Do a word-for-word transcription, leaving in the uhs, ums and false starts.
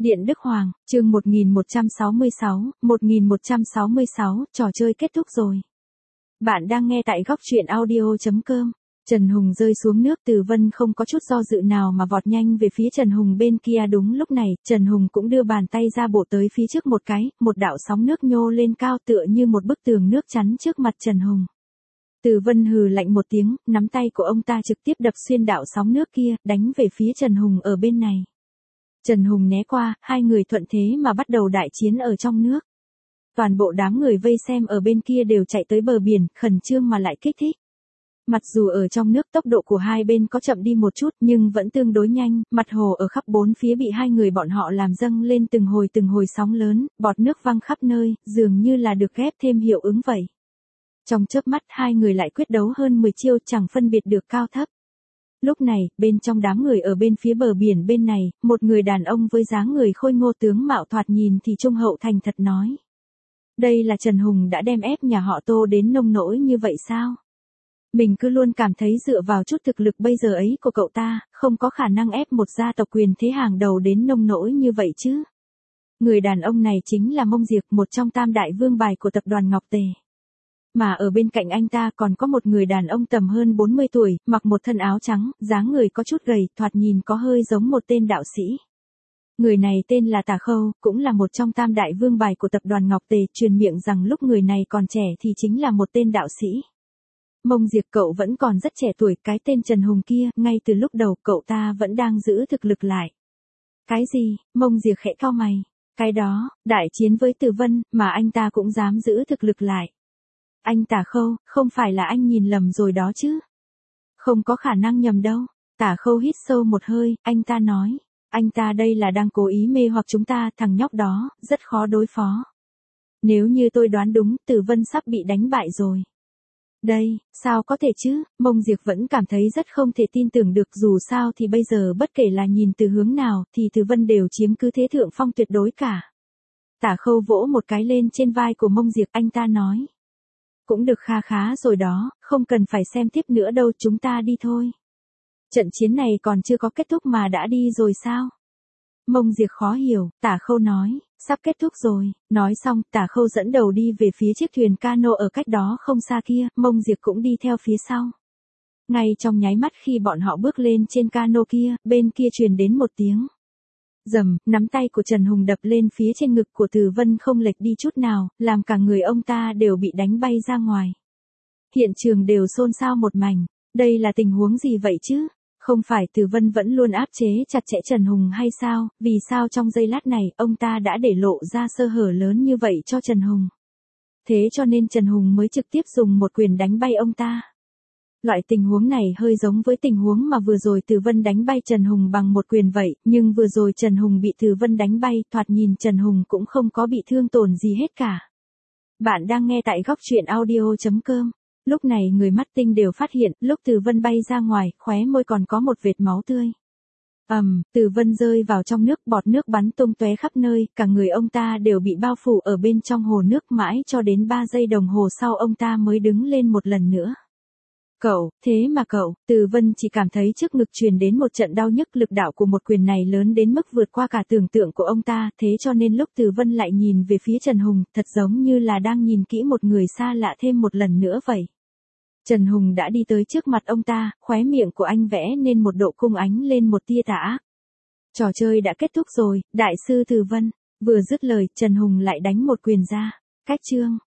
Điện Đức Hoàng, chương một nghìn một trăm sáu mươi sáu, một nghìn một trăm sáu mươi sáu, trò chơi kết thúc rồi. Bạn đang nghe tại góc truyện audio chấm com. Trần Hùng rơi xuống nước, Từ Vân không có chút do dự nào mà vọt nhanh về phía Trần Hùng bên kia. Đúng lúc này, Trần Hùng cũng đưa bàn tay ra bộ tới phía trước một cái, một đạo sóng nước nhô lên cao tựa như một bức tường nước chắn trước mặt Trần Hùng. Từ Vân hừ lạnh một tiếng, nắm tay của ông ta trực tiếp đập xuyên đạo sóng nước kia, đánh về phía Trần Hùng ở bên này. Trần Hùng né qua, hai người thuận thế mà bắt đầu đại chiến ở trong nước. Toàn bộ đám người vây xem ở bên kia đều chạy tới bờ biển, khẩn trương mà lại kích thích. Mặc dù ở trong nước tốc độ của hai bên có chậm đi một chút nhưng vẫn tương đối nhanh, mặt hồ ở khắp bốn phía bị hai người bọn họ làm dâng lên từng hồi từng hồi sóng lớn, bọt nước văng khắp nơi, dường như là được ghép thêm hiệu ứng vậy. Trong chớp mắt hai người lại quyết đấu hơn mười chiêu, chẳng phân biệt được cao thấp. Lúc này, bên trong đám người ở bên phía bờ biển bên này, một người đàn ông với dáng người khôi ngô tướng mạo thoạt nhìn thì trung hậu thành thật nói. Đây là Trần Hùng đã đem ép nhà họ Tô đến nông nỗi như vậy sao? Mình cứ luôn cảm thấy dựa vào chút thực lực bây giờ ấy của cậu ta, không có khả năng ép một gia tộc quyền thế hàng đầu đến nông nỗi như vậy chứ. Người đàn ông này chính là Mông Diệp, một trong tam đại vương bài của tập đoàn Ngọc Tề. Mà ở bên cạnh anh ta còn có một người đàn ông tầm hơn bốn mươi tuổi, mặc một thân áo trắng, dáng người có chút gầy, thoạt nhìn có hơi giống một tên đạo sĩ. Người này tên là Tả Khâu, cũng là một trong tam đại vương bài của tập đoàn Ngọc Tề, truyền miệng rằng lúc người này còn trẻ thì chính là một tên đạo sĩ. Mông Diệp, cậu vẫn còn rất trẻ tuổi, cái tên Trần Hùng kia, ngay từ lúc đầu cậu ta vẫn đang giữ thực lực lại. Cái gì? Mông Diệp khẽ cau mày. Cái đó, đại chiến với Từ Vân, mà anh ta cũng dám giữ thực lực lại. Anh Tả Khâu, không phải là anh nhìn lầm rồi đó chứ? Không có khả năng nhầm đâu. Tả Khâu hít sâu một hơi, anh ta nói. Anh ta đây là đang cố ý mê hoặc chúng ta, thằng nhóc đó, rất khó đối phó. Nếu như tôi đoán đúng, Từ Vân sắp bị đánh bại rồi. Đây, sao có thể chứ? Mông Diệp vẫn cảm thấy rất không thể tin tưởng được, dù sao thì bây giờ bất kể là nhìn từ hướng nào thì Từ Vân đều chiếm cứ thế thượng phong tuyệt đối cả. Tả Khâu vỗ một cái lên trên vai của Mông Diệp, anh ta nói. Cũng được kha khá rồi đó, không cần phải xem tiếp nữa đâu, chúng ta đi thôi. Trận chiến này còn chưa có kết thúc mà đã đi rồi sao? Mông Diệp khó hiểu, Tả Khâu nói, sắp kết thúc rồi. Nói xong, Tả Khâu dẫn đầu đi về phía chiếc thuyền cano ở cách đó không xa kia, Mông Diệp cũng đi theo phía sau. Ngay trong nháy mắt khi bọn họ bước lên trên cano kia, bên kia truyền đến một tiếng. Dầm, nắm tay của Trần Hùng đập lên phía trên ngực của Từ Vân không lệch đi chút nào, làm cả người ông ta đều bị đánh bay ra ngoài. Hiện trường đều xôn xao một mảnh, đây là tình huống gì vậy chứ? Không phải Từ Vân vẫn luôn áp chế chặt chẽ Trần Hùng hay sao? Vì sao trong giây lát này ông ta đã để lộ ra sơ hở lớn như vậy cho Trần Hùng? Thế cho nên Trần Hùng mới trực tiếp dùng một quyền đánh bay ông ta. Loại tình huống này hơi giống với tình huống mà vừa rồi Từ Vân đánh bay Trần Hùng bằng một quyền vậy, nhưng vừa rồi Trần Hùng bị Từ Vân đánh bay, thoạt nhìn Trần Hùng cũng không có bị thương tổn gì hết cả. Bạn đang nghe tại góc truyện audio chấm com. Lúc này người mắt tinh đều phát hiện, lúc Từ Vân bay ra ngoài, khóe môi còn có một vệt máu tươi. Ầm, um, Từ Vân rơi vào trong nước, bọt nước bắn tung tóe khắp nơi, cả người ông ta đều bị bao phủ ở bên trong hồ nước mãi cho đến ba giây đồng hồ sau ông ta mới đứng lên một lần nữa. Cậu, thế mà cậu, Từ Vân chỉ cảm thấy trước ngực truyền đến một trận đau nhức, lực đạo của một quyền này lớn đến mức vượt qua cả tưởng tượng của ông ta, thế cho nên lúc Từ Vân lại nhìn về phía Trần Hùng, thật giống như là đang nhìn kỹ một người xa lạ thêm một lần nữa vậy. Trần Hùng đã đi tới trước mặt ông ta, khóe miệng của anh vẽ nên một độ cung ánh lên một tia tà ác. Trò chơi đã kết thúc rồi, đại sư Từ Vân. Vừa dứt lời, Trần Hùng lại đánh một quyền ra. Cách chương.